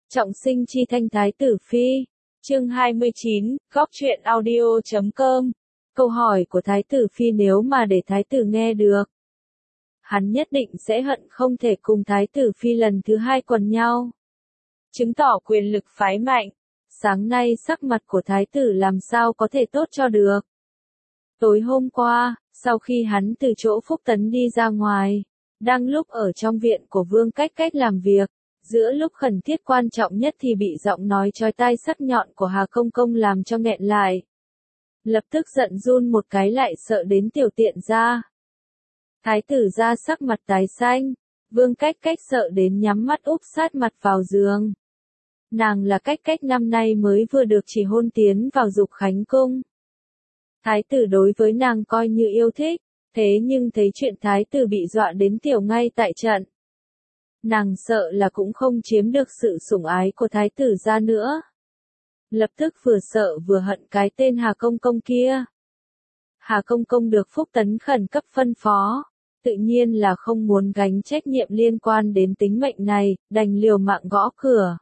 Trọng sinh chi thanh thái tử phi. Chương 29, góc truyện audio.com. Câu hỏi của thái tử phi nếu mà để thái tử nghe được, hắn nhất định sẽ hận không thể cùng thái tử phi lần thứ hai quần nhau. Chứng tỏ quyền lực phái mạnh. Sáng nay sắc mặt của thái tử làm sao có thể tốt cho được. Tối hôm qua, sau khi hắn từ chỗ Phúc Tấn đi ra ngoài, đang lúc ở trong viện của Vương Cách Cách làm việc, giữa lúc khẩn thiết quan trọng nhất thì bị giọng nói chói tai sắc nhọn của Hà Công Công làm cho nghẹn lại. Lập tức giận run một cái lại sợ đến tiểu tiện ra. Thái tử ra sắc mặt tái xanh, Vương Cách Cách sợ đến nhắm mắt úp sát mặt vào giường. Nàng là Cách Cách năm nay mới vừa được chỉ hôn tiến vào Dục Khánh Cung. Thái tử đối với nàng coi như yêu thích, thế nhưng thấy chuyện thái tử bị dọa đến tiểu ngay tại trận. Nàng sợ là cũng không chiếm được sự sủng ái của thái tử ra nữa. Lập tức vừa sợ vừa hận cái tên Hà Công Công kia. Hà Công Công được Phúc Tấn khẩn cấp phân phó, tự nhiên là không muốn gánh trách nhiệm liên quan đến tính mệnh này, đành liều mạng gõ cửa.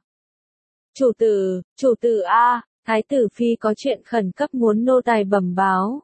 Chủ tử a, thái tử phi có chuyện khẩn cấp muốn nô tài bẩm báo.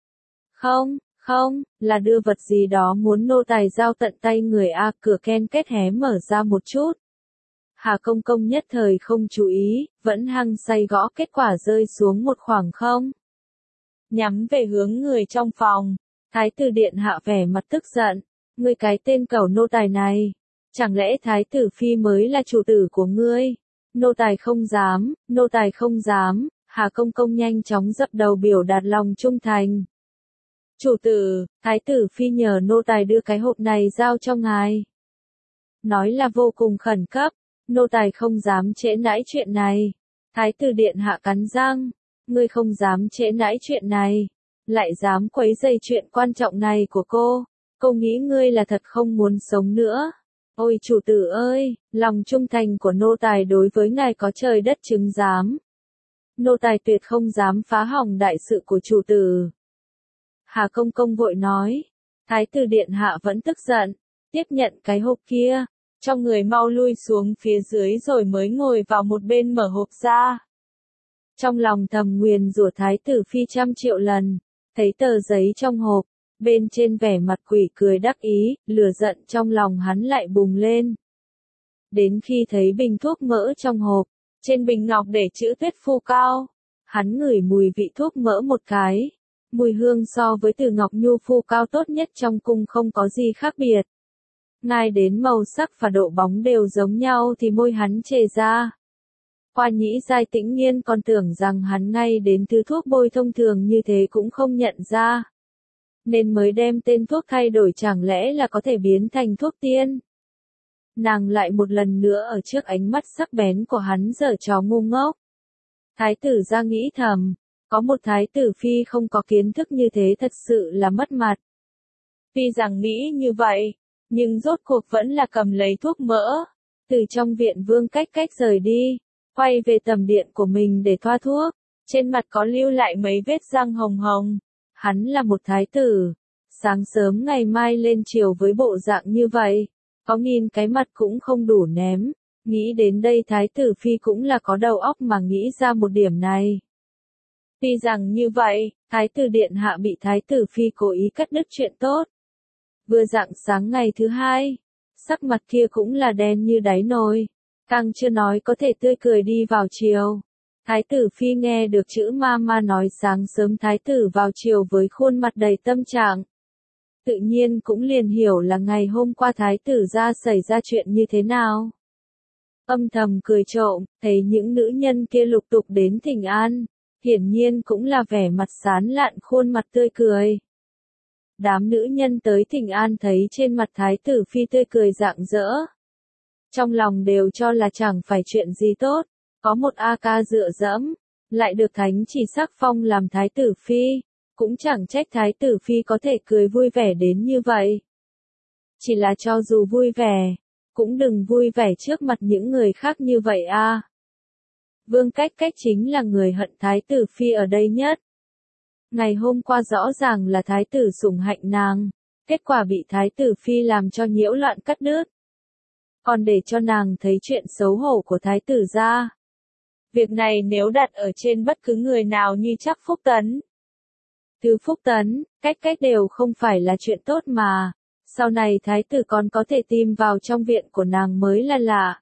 Không, là đưa vật gì đó muốn nô tài giao tận tay người a, cửa ken két hé mở ra một chút. Hà Công Công nhất thời không chú ý, vẫn hăng say gõ, kết quả rơi xuống một khoảng không. Nhắm về hướng người trong phòng, thái tử điện hạ vẻ mặt tức giận, ngươi cái tên cẩu nô tài này, chẳng lẽ thái tử phi mới là chủ tử của ngươi? Nô tài không dám, Hà Công Công nhanh chóng dập đầu biểu đạt lòng trung thành. Chủ tử, thái tử phi nhờ nô tài đưa cái hộp này giao cho ngài. Nói là vô cùng khẩn cấp, nô tài không dám trễ nãi chuyện này. Thái tử điện hạ cắn răng, ngươi không dám trễ nãi chuyện này, lại dám quấy rầy chuyện quan trọng này của cô nghĩ ngươi là thật không muốn sống nữa. Ôi chủ tử ơi, lòng trung thành của nô tài đối với ngài có trời đất chứng giám. Nô tài tuyệt không dám phá hỏng đại sự của chủ tử. Hà Công Công vội nói, thái tử điện hạ vẫn tức giận, tiếp nhận cái hộp kia, cho người mau lui xuống phía dưới rồi mới ngồi vào một bên mở hộp ra. Trong lòng thầm nguyền rủa thái tử phi trăm triệu lần, thấy tờ giấy trong hộp, bên trên vẻ mặt quỷ cười đắc ý, lửa giận trong lòng hắn lại bùng lên. Đến khi thấy bình thuốc mỡ trong hộp, trên bình ngọc để chữ Tuyết Phu Cao, hắn ngửi mùi vị thuốc mỡ một cái. Mùi hương so với Từ Ngọc Nhu Phu Cao tốt nhất trong cung không có gì khác biệt. Ngay đến màu sắc và độ bóng đều giống nhau thì môi hắn chề ra. Hoa Nhĩ Giai tĩnh nhiên còn tưởng rằng hắn ngay đến thứ thuốc bôi thông thường như thế cũng không nhận ra. Nên mới đem tên thuốc thay đổi, chẳng lẽ là có thể biến thành thuốc tiên. Nàng lại một lần nữa ở trước ánh mắt sắc bén của hắn giở trò ngu ngốc. Thái tử ra nghĩ thầm, có một thái tử phi không có kiến thức như thế thật sự là mất mặt. Tuy rằng nghĩ như vậy, nhưng rốt cuộc vẫn là cầm lấy thuốc mỡ, từ trong viện Vương Cách Cách rời đi, quay về tầm điện của mình để thoa thuốc, trên mặt có lưu lại mấy vết răng hồng hồng. Hắn là một thái tử, sáng sớm ngày mai lên triều với bộ dạng như vậy, có nghìn cái mặt cũng không đủ ném. Nghĩ đến đây thái tử phi cũng là có đầu óc mà nghĩ ra một điểm này. Tuy rằng như vậy, thái tử điện hạ bị thái tử phi cố ý cắt đứt chuyện tốt. Vừa rạng sáng ngày thứ hai, sắc mặt kia cũng là đen như đáy nồi, càng chưa nói có thể tươi cười đi vào chiều. Thái tử phi nghe được chữ ma nói sáng sớm thái tử vào chiều với khuôn mặt đầy tâm trạng. Tự nhiên cũng liền hiểu là ngày hôm qua thái tử ra xảy ra chuyện như thế nào. Âm thầm cười trộm, thấy những nữ nhân kia lục tục đến thỉnh an, hiển nhiên cũng là vẻ mặt sán lạn, khuôn mặt tươi cười. Đám nữ nhân tới thỉnh an thấy trên mặt thái tử phi tươi cười rạng rỡ, trong lòng đều cho là chẳng phải chuyện gì tốt. Có một A ca dựa dẫm, lại được thánh chỉ sắc phong làm thái tử phi, cũng chẳng trách thái tử phi có thể cười vui vẻ đến như vậy. Chỉ là cho dù vui vẻ, cũng đừng vui vẻ trước mặt những người khác như vậy a. Vương Cách Cách chính là người hận thái tử phi ở đây nhất. Ngày hôm qua rõ ràng là thái tử sủng hạnh nàng, kết quả bị thái tử phi làm cho nhiễu loạn cắt đứt. còn để cho nàng thấy chuyện xấu hổ của thái tử gia. Việc này nếu đặt ở trên bất cứ người nào như Trác Phúc Tấn, Từ Phúc Tấn, cách đều không phải là chuyện tốt mà. Sau này thái tử còn có thể tìm vào trong viện của nàng mới là lạ.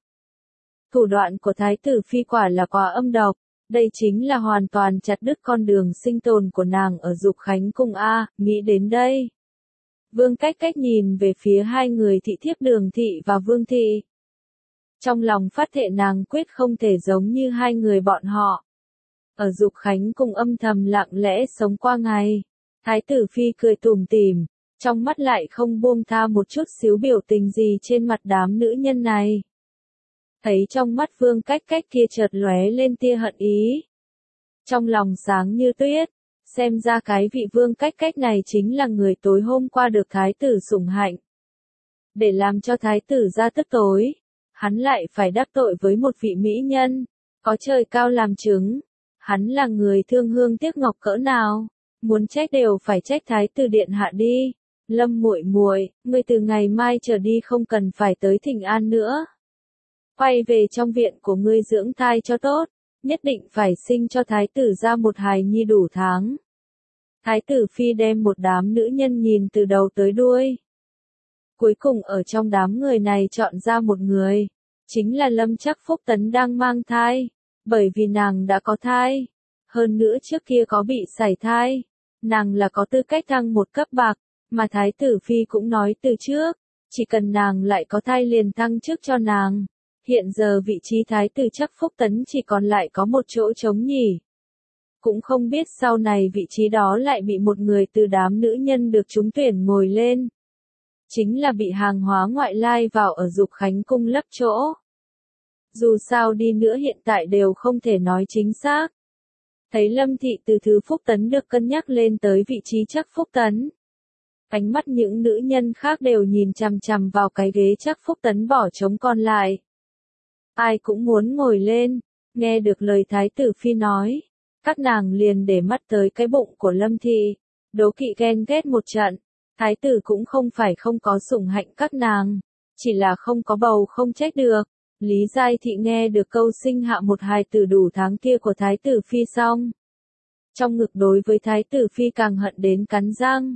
Thủ đoạn của thái tử phi quả là quá âm độc, đây chính là hoàn toàn chặt đứt con đường sinh tồn của nàng ở Dục Khánh Cung a. Nghĩ đến đây, Vương Cách Cách nhìn về phía hai người thị thiếp Đường thị và Vương thị. Trong lòng phát thệ nàng quyết không thể giống như hai người bọn họ. Ở Dục Khánh Cung âm thầm lặng lẽ sống qua ngày. Thái tử phi cười tủm tỉm, trong mắt lại không buông tha một chút xíu biểu tình gì trên mặt đám nữ nhân này. Thấy trong mắt Vương Cách Cách kia chợt lóe lên tia hận ý. Trong lòng sáng như tuyết, xem ra cái vị Vương Cách Cách này chính là người tối hôm qua được thái tử sủng hạnh. Để làm cho thái tử ra tức tối, hắn lại phải đắc tội với một vị mỹ nhân, có trời cao làm chứng. Hắn là người thương hương tiếc ngọc cỡ nào, muốn trách đều phải trách thái tử điện hạ đi. Lâm muội muội, ngươi từ ngày mai trở đi không cần phải tới Thịnh An nữa. Quay về trong viện của ngươi dưỡng thai cho tốt, nhất định phải sinh cho thái tử ra một hài nhi đủ tháng. Thái tử phi đem một đám nữ nhân nhìn từ đầu tới đuôi. Cuối cùng ở trong đám người này chọn ra một người, chính là Lâm Trác Phúc Tấn đang mang thai, bởi vì nàng đã có thai, hơn nữa trước kia có bị sảy thai, nàng là có tư cách thăng một cấp bậc, mà thái tử phi cũng nói từ trước, chỉ cần nàng lại có thai liền thăng chức cho nàng. Hiện giờ vị trí thái tử Trác Phúc Tấn chỉ còn lại có một chỗ trống nhỉ. Cũng không biết sau này vị trí đó lại bị một người từ đám nữ nhân được trúng tuyển ngồi lên. Chính là bị hàng hóa ngoại lai vào ở Dục Khánh Cung lấp chỗ. Dù sao đi nữa hiện tại đều không thể nói chính xác. Thấy Lâm thị từ Thứ Phúc Tấn được cân nhắc lên tới vị trí Trác Phúc Tấn. Ánh mắt những nữ nhân khác đều nhìn chằm chằm vào cái ghế Trác Phúc Tấn bỏ trống còn lại. Ai cũng muốn ngồi lên, nghe được lời thái tử phi nói, các nàng liền để mắt tới cái bụng của Lâm thị, đố kỵ ghen ghét một trận. Thái tử cũng không phải không có sủng hạnh các nàng, chỉ là không có bầu không trách được. Lý Giai Thị nghe được câu sinh hạ một hài tử đủ tháng kia của thái tử phi xong, trong ngực đối với thái tử phi càng hận đến cắn răng.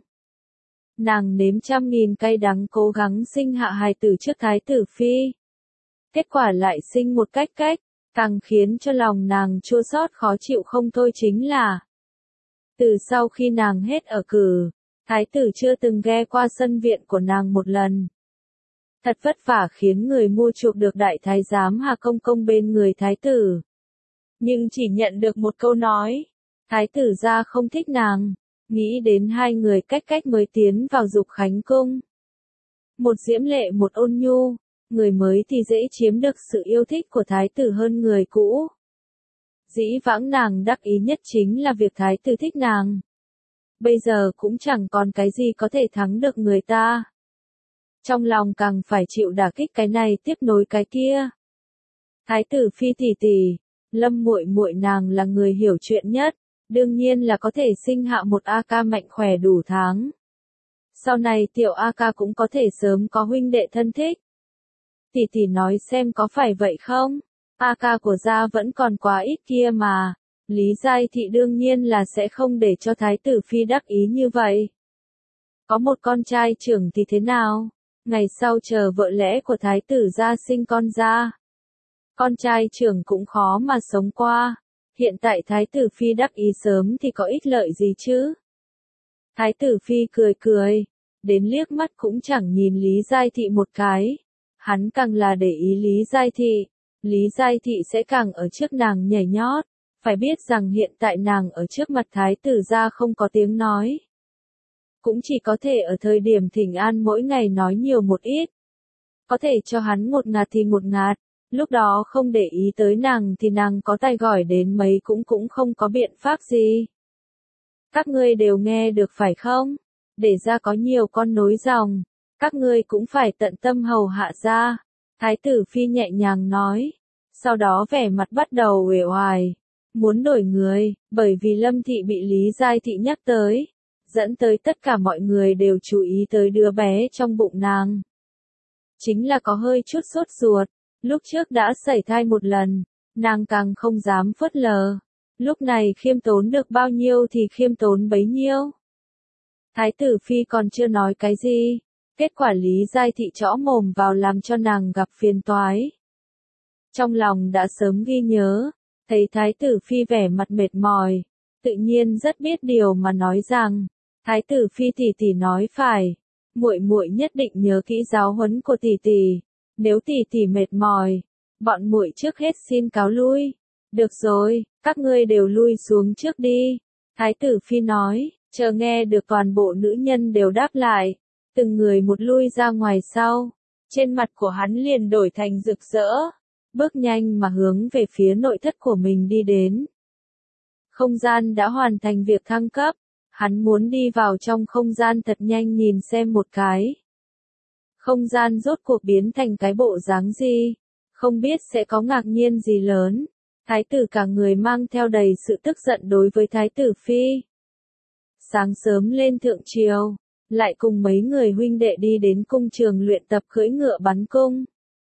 Nàng nếm trăm nghìn cay đắng cố gắng sinh hạ hài tử trước thái tử phi. Kết quả lại sinh một cách, càng khiến cho lòng nàng chua xót khó chịu không thôi chính là từ sau khi nàng hết ở cử, thái tử chưa từng ghé qua sân viện của nàng một lần. Thật vất vả khiến người mua chuộc được đại thái giám Hà Công Công bên người thái tử. Nhưng chỉ nhận được một câu nói, thái tử gia không thích nàng, nghĩ đến hai người cách mới tiến vào Dục Khánh Cung. Một diễm lệ một ôn nhu, người mới thì dễ chiếm được sự yêu thích của thái tử hơn người cũ. Dĩ vãng nàng đắc ý nhất chính là việc thái tử thích nàng. Bây giờ cũng chẳng còn cái gì có thể thắng được người ta. Trong lòng càng phải chịu đả kích cái này tiếp nối cái kia. Thái tử phi tỷ tỷ, Lâm muội muội nàng là người hiểu chuyện nhất, đương nhiên là có thể sinh hạ một A ca mạnh khỏe đủ tháng. Sau này tiểu A ca cũng có thể sớm có huynh đệ thân thích. Tỷ tỷ nói xem có phải vậy không? A ca của gia vẫn còn quá ít kia mà. Lý Giai Thị đương nhiên là sẽ không để cho thái tử phi đắc ý như vậy. Có một con trai trưởng thì thế nào? Ngày sau chờ vợ lẽ của thái tử gia sinh con ra. Con trai trưởng cũng khó mà sống qua. Hiện tại thái tử phi đắc ý sớm thì có ích lợi gì chứ? Thái tử phi cười, đến liếc mắt cũng chẳng nhìn Lý Giai Thị một cái. Hắn càng là để ý Lý Giai Thị. Lý Giai Thị sẽ càng ở trước nàng nhảy nhót. Phải biết rằng hiện tại nàng ở trước mặt thái tử gia không có tiếng nói. Cũng chỉ có thể ở thời điểm thỉnh an mỗi ngày nói nhiều một ít. Có thể cho hắn ngột ngạt thì ngột ngạt, lúc đó không để ý tới nàng thì nàng có tài giỏi đến mấy cũng không có biện pháp gì. Các ngươi đều nghe được phải không? Để ra có nhiều con nối dòng, các ngươi cũng phải tận tâm hầu hạ ra. Thái tử phi nhẹ nhàng nói, sau đó vẻ mặt bắt đầu uể oải, muốn đổi người, bởi vì Lâm Thị bị Lý Giai Thị nhắc tới. Dẫn tới tất cả mọi người đều chú ý tới đứa bé trong bụng nàng. chính là có hơi chút sốt ruột, lúc trước đã sẩy thai một lần, nàng càng không dám phớt lờ, lúc này khiêm tốn được bao nhiêu thì khiêm tốn bấy nhiêu. Thái tử phi còn chưa nói cái gì, kết quả Lý Giai Thị trõ mồm vào làm cho nàng gặp phiền toái. Trong lòng đã sớm ghi nhớ, thấy thái tử phi vẻ mặt mệt mỏi, tự nhiên rất biết điều mà nói rằng, thái tử phi tỷ tỷ nói phải, muội muội nhất định nhớ kỹ giáo huấn của tỷ tỷ, nếu tỷ tỷ mệt mỏi, bọn muội trước hết xin cáo lui. Được rồi, các ngươi đều lui xuống trước đi. Thái tử phi nói, chờ nghe được toàn bộ nữ nhân đều đáp lại, từng người một lui ra ngoài sau, trên mặt của hắn liền đổi thành rực rỡ, bước nhanh mà hướng về phía nội thất của mình đi đến. Không gian đã hoàn thành việc thăng cấp, hắn muốn đi vào trong không gian thật nhanh nhìn xem một cái. Không gian rốt cuộc biến thành cái bộ dáng gì, không biết sẽ có ngạc nhiên gì lớn. Thái tử cả người mang theo đầy sự tức giận đối với thái tử phi. Sáng sớm lên thượng triều, lại cùng mấy người huynh đệ đi đến cung trường luyện tập cưỡi ngựa bắn cung.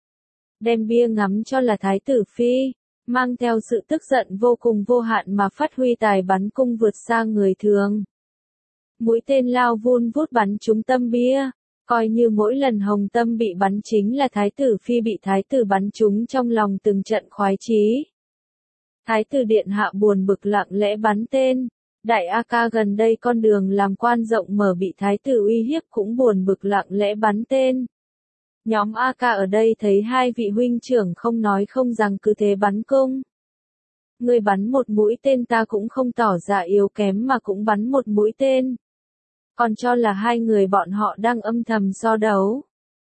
Đem bia ngắm cho là thái tử phi, mang theo sự tức giận vô cùng vô hạn mà phát huy tài bắn cung vượt xa người thường. Mũi tên lao vun vút bắn trúng tâm bia, coi như mỗi lần hồng tâm bị bắn chính là thái tử phi bị thái tử bắn trúng trong lòng từng trận khoái chí. Thái tử điện hạ buồn bực lặng lẽ bắn tên, đại A Ca gần đây con đường làm quan rộng mở bị thái tử uy hiếp cũng buồn bực lặng lẽ bắn tên. Nhóm A Ca ở đây thấy hai vị huynh trưởng không nói không rằng cứ thế bắn cung. Người bắn một mũi tên ta cũng không tỏ ra yếu kém mà cũng bắn một mũi tên. Còn cho là hai người bọn họ đang âm thầm so đấu.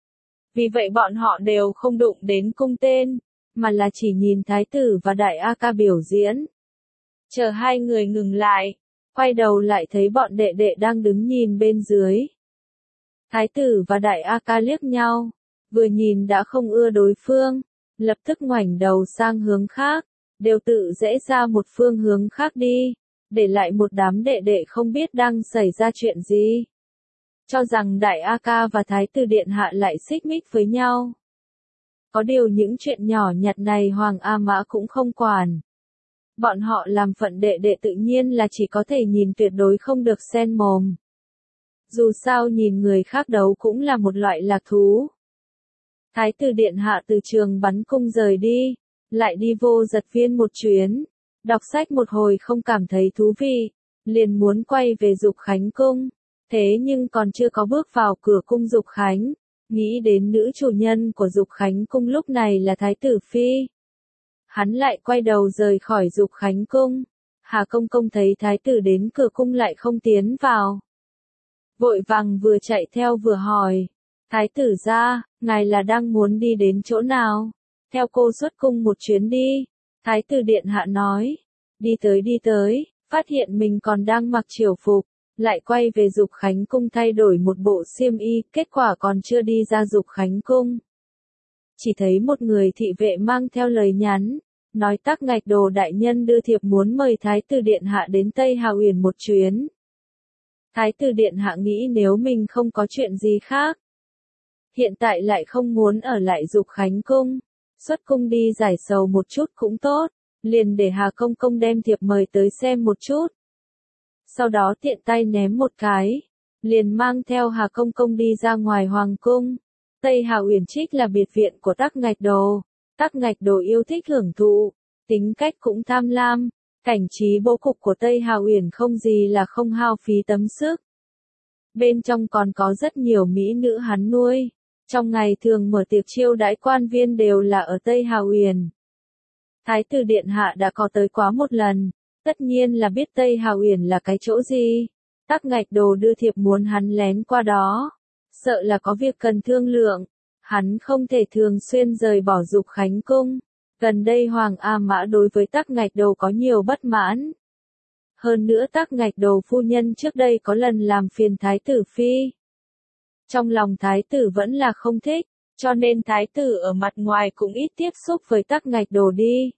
Vì vậy bọn họ đều không đụng đến cung tên, mà là chỉ nhìn thái tử và đại A Ca biểu diễn. Chờ hai người ngừng lại, quay đầu lại thấy bọn đệ đệ đang đứng nhìn bên dưới. Thái tử và đại A Ca liếc nhau, vừa nhìn đã không ưa đối phương, lập tức ngoảnh đầu sang hướng khác, đều tự rẽ ra một phương hướng khác đi, để lại một đám đệ đệ không biết đang xảy ra chuyện gì. Cho rằng đại A Ca và thái tử điện hạ lại xích mích với nhau. Có điều những chuyện nhỏ nhặt này Hoàng A Mã cũng không quản. Bọn họ làm phận đệ đệ tự nhiên là chỉ có thể nhìn tuyệt đối không được xen mồm. Dù sao nhìn người khác đấu cũng là một loại lạc thú. Thái tử điện hạ từ trường bắn cung rời đi, lại đi vô giật viên một chuyến, đọc sách một hồi không cảm thấy thú vị, liền muốn quay về Dục Khánh cung. Thế nhưng còn chưa có bước vào cửa cung Dục Khánh, nghĩ đến nữ chủ nhân của Dục Khánh cung lúc này là thái tử phi. Hắn lại quay đầu rời khỏi Dục Khánh cung. Hà công công thấy thái tử đến cửa cung lại không tiến vào. Vội vàng vừa chạy theo vừa hỏi. Thái tử gia, ngài là đang muốn đi đến chỗ nào? Theo cô xuất cung một chuyến đi. Thái tử điện hạ nói. Đi tới, phát hiện mình còn đang mặc triều phục. Lại quay về Dục Khánh cung thay đổi một bộ xiêm y, kết quả còn chưa đi ra Dục Khánh cung. Chỉ thấy một người thị vệ mang theo lời nhắn, nói Tắc Ngạch Đồ đại nhân đưa thiệp muốn mời thái tử điện hạ đến Tây Hà Uyển một chuyến. Thái tử điện hạ nghĩ nếu mình không có chuyện gì khác, hiện tại lại không muốn ở lại Dục Khánh cung, xuất cung đi giải sầu một chút cũng tốt, liền để Hà công công đem thiệp mời tới xem một chút. Sau đó tiện tay ném một cái, liền mang theo Hà công công đi ra ngoài hoàng cung. Tây Hà Uyển Trích là biệt viện của Tắc Ngạch Đồ. Tắc Ngạch Đồ yêu thích hưởng thụ, tính cách cũng tham lam, cảnh trí bố cục của Tây Hà Uyển không gì là không hao phí tấm sức. Bên trong còn có rất nhiều mỹ nữ hắn nuôi. Trong ngày thường mở tiệc chiêu đãi quan viên đều là ở Tây Hà Uyển. Thái tử điện hạ đã có tới quá một lần, tất nhiên là biết Tây Hà Uyển là cái chỗ gì. Tắc Ngạch Đồ đưa thiệp muốn hắn lén qua đó, sợ là có việc cần thương lượng. Hắn không thể thường xuyên rời bỏ Dục Khánh cung. Gần đây Hoàng A Mã đối với Tắc Ngạch Đồ có nhiều bất mãn. Hơn nữa Tắc Ngạch Đồ phu nhân trước đây có lần làm phiền thái tử phi. Trong lòng thái tử vẫn là không thích, cho nên thái tử ở mặt ngoài cũng ít tiếp xúc với Tắc Ngạch Đồ đi.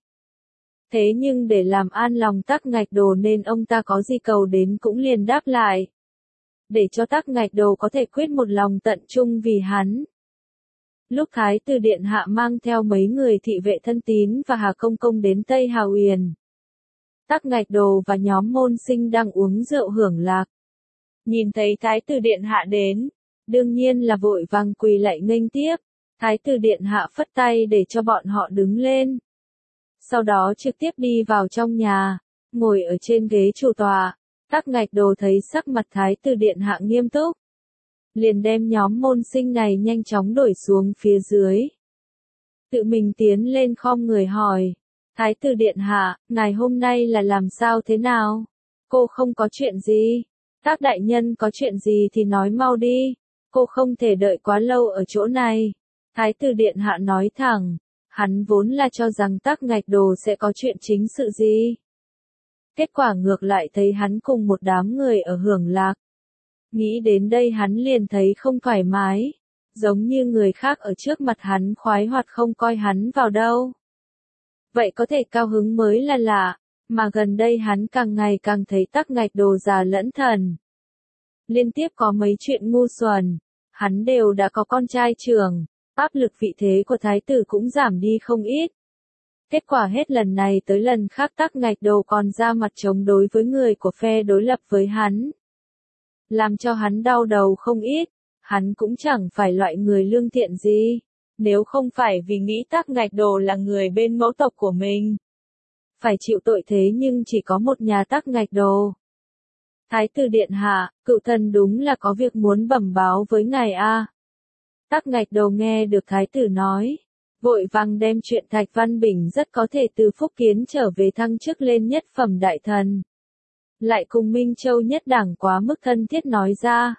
Thế nhưng để làm an lòng Tắc Ngạch Đồ nên ông ta có gì cầu đến cũng liền đáp lại. Để cho Tắc Ngạch Đồ có thể quyết một lòng tận trung vì hắn. Lúc Thái tử Điện Hạ mang theo mấy người thị vệ thân tín và Hà Công Công đến Tây Hà Uyển, Tắc Ngạch Đồ và nhóm môn sinh đang uống rượu hưởng lạc. Nhìn thấy Thái tử Điện Hạ đến, đương nhiên là vội vàng quỳ lạy nghênh tiếp. Thái tử Điện Hạ phất tay để cho bọn họ đứng lên. Sau đó trực tiếp đi vào trong nhà, ngồi ở trên ghế chủ tọa. Tắc Ngạch Đồ thấy sắc mặt Thái tử Điện Hạ nghiêm túc, liền đem nhóm môn sinh này nhanh chóng đuổi xuống phía dưới. Tự mình tiến lên khom người hỏi, Thái tử Điện Hạ, ngài hôm nay là làm sao thế nào? Cô không có chuyện gì? Tắc đại nhân có chuyện gì thì nói mau đi, cô không thể đợi quá lâu ở chỗ này. Thái tử Điện Hạ nói thẳng, hắn vốn là cho rằng Tắc Ngạch Đồ sẽ có chuyện chính sự gì. Kết quả ngược lại thấy hắn cùng một đám người ở hưởng lạc. Nghĩ đến đây hắn liền thấy không thoải mái, giống như người khác ở trước mặt hắn khoái hoạt không coi hắn vào đâu. Vậy có thể cao hứng mới là lạ, mà gần đây hắn càng ngày càng thấy Tắc Ngạch Đồ già lẫn thần. Liên tiếp có mấy chuyện ngu xuẩn, hắn đều đã có con trai trưởng, áp lực vị thế của thái tử cũng giảm đi không ít. Kết quả hết lần này tới lần khác Tắc Ngạch Đồ còn ra mặt chống đối với người của phe đối lập với hắn. Làm cho hắn đau đầu không ít, hắn cũng chẳng phải loại người lương thiện gì, nếu không phải vì nghĩ Tắc Ngạch Đồ là người bên mẫu tộc của mình. Phải chịu tội thế nhưng chỉ có một nhà Tắc Ngạch Đồ. Thái tử Điện Hạ, cựu thần đúng là có việc muốn bẩm báo với ngài a. Tắc Ngạch Đồ nghe được thái tử nói, vội vàng đem chuyện Thạch Văn Bình rất có thể từ Phúc Kiến trở về thăng chức lên nhất phẩm đại thần. Lại cùng Minh Châu nhất đảng quá mức thân thiết nói ra.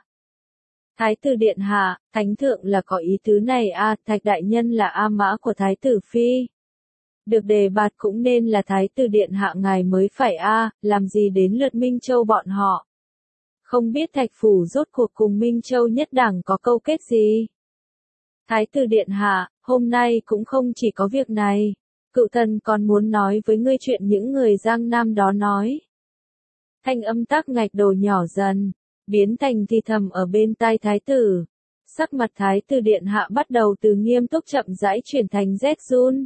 Thái tử Điện Hạ, thánh thượng là có ý tứ này a, Thạch đại nhân là A Mã của thái tử phi. Được đề bạt cũng nên là thái tử Điện Hạ ngài mới phải a, làm gì đến lượt Minh Châu bọn họ. Không biết Thạch phủ rốt cuộc cùng Minh Châu nhất đảng có câu kết gì. Thái tử Điện Hạ, hôm nay cũng không chỉ có việc này, cựu thần còn muốn nói với ngươi chuyện những người Giang Nam đó nói. Thanh âm Tắc Ngạch Đồ nhỏ dần, biến thành thì thầm ở bên tai thái tử. Sắc mặt thái tử Điện Hạ bắt đầu từ nghiêm túc chậm rãi chuyển thành rét run.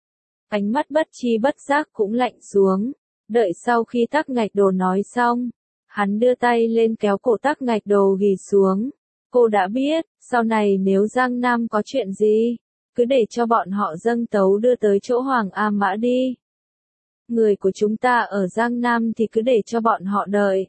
Ánh mắt bất chi bất giác cũng lạnh xuống, đợi sau khi Tắc Ngạch Đồ nói xong, hắn đưa tay lên kéo cổ Tắc Ngạch Đồ ghì xuống. Cô đã biết, sau này nếu Giang Nam có chuyện gì, cứ để cho bọn họ dâng tấu đưa tới chỗ Hoàng A Mã đi. Người của chúng ta ở Giang Nam thì cứ để cho bọn họ đợi.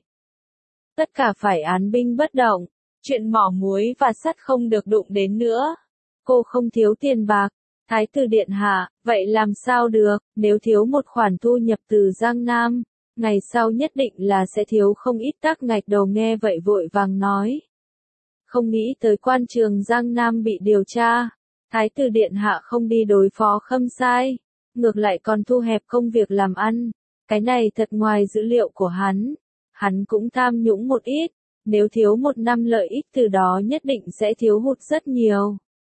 Tất cả phải án binh bất động, chuyện mỏ muối và sắt không được đụng đến nữa. Cô không thiếu tiền bạc, Thái tử Điện Hạ, vậy làm sao được, nếu thiếu một khoản thu nhập từ Giang Nam, ngày sau nhất định là sẽ thiếu không ít. Tắc Ngạch Đồ nghe vậy vội vàng nói. Không nghĩ tới quan trường Giang Nam bị điều tra, Thái tử Điện Hạ không đi đối phó Khâm Sai, ngược lại còn thu hẹp công việc làm ăn, cái này thật ngoài dữ liệu của hắn cũng tham nhũng một ít, nếu thiếu một năm lợi ích từ đó nhất định sẽ thiếu hụt rất nhiều.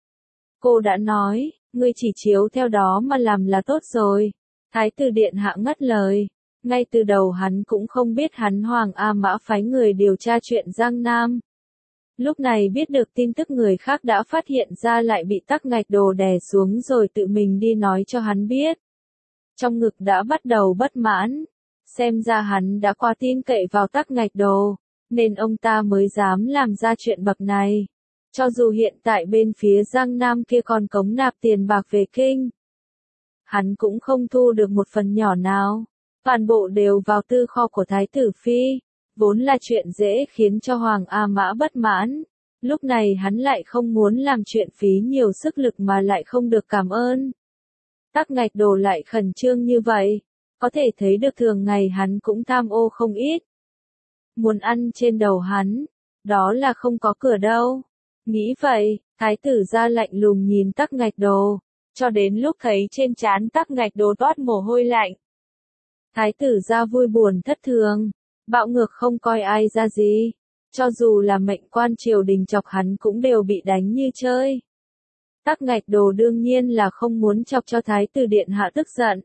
Cô đã nói, ngươi chỉ chiếu theo đó mà làm là tốt rồi. Thái tử Điện Hạ ngắt lời, ngay từ đầu hắn cũng không biết hắn Hoàng A Mã phái người điều tra chuyện Giang Nam. Lúc này biết được tin tức người khác đã phát hiện ra lại bị Tắc Ngạch Đồ đè xuống rồi tự mình đi nói cho hắn biết. Trong ngực đã bắt đầu bất mãn, xem ra hắn đã qua tin cậy vào Tắc Ngạch Đồ, nên ông ta mới dám làm ra chuyện bậc này. Cho dù hiện tại bên phía Giang Nam kia còn cống nạp tiền bạc về kinh, hắn cũng không thu được một phần nhỏ nào, toàn bộ đều vào tư kho của Thái tử Phi. Vốn là chuyện dễ khiến cho Hoàng A Mã bất mãn, lúc này hắn lại không muốn làm chuyện phí nhiều sức lực mà lại không được cảm ơn. Tắc Ngạch Đồ lại khẩn trương như vậy, có thể thấy được thường ngày hắn cũng tham ô không ít. Muốn ăn trên đầu hắn, đó là không có cửa đâu. Nghĩ vậy, thái tử ra lạnh lùng nhìn Tắc Ngạch Đồ, cho đến lúc thấy trên trán Tắc Ngạch Đồ toát mồ hôi lạnh. Thái tử ra vui buồn thất thường. Bạo ngược không coi ai ra gì, cho dù là mệnh quan triều đình chọc hắn cũng đều bị đánh như chơi. Tắc Ngạch Đồ đương nhiên là không muốn chọc cho Thái tử Điện Hạ tức giận.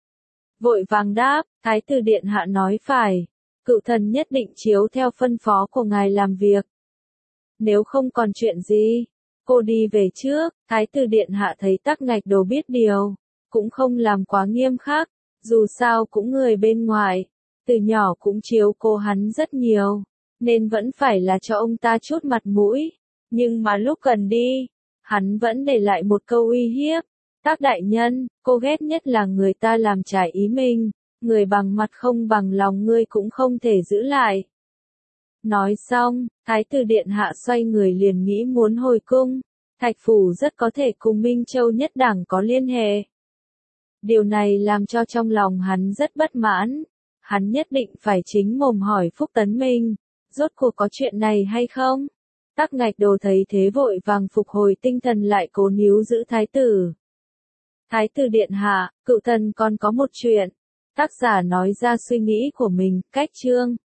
Vội vàng đáp, Thái tử Điện Hạ nói phải, cựu thần nhất định chiếu theo phân phó của ngài làm việc. Nếu không còn chuyện gì, Cô đi về trước, Thái tử điện hạ thấy Tắc Ngạch Đồ biết điều, cũng không làm quá nghiêm khắc, dù sao cũng người bên ngoài, từ nhỏ cũng chiếu cố hắn rất nhiều, nên vẫn phải là cho ông ta chút mặt mũi, nhưng mà lúc cần đi, hắn vẫn để lại một câu uy hiếp, Tắc đại nhân, cô ghét nhất là người ta làm trái ý mình, người bằng mặt không bằng lòng ngươi cũng không thể giữ lại. Nói xong, Thái tử điện hạ xoay người liền nghĩ muốn hồi cung, Thạch Phủ rất có thể cùng Minh Châu nhất đảng có liên hệ. Điều này làm cho trong lòng hắn rất bất mãn, hắn nhất định phải chính mồm hỏi Phúc Tấn Minh, rốt cuộc có chuyện này hay không? Tắc Ngạch Đồ thấy thế vội vàng phục hồi tinh thần lại cố níu giữ thái tử. Thái tử điện hạ, cựu thần còn có một chuyện. Tác giả nói ra suy nghĩ của mình, cách chương.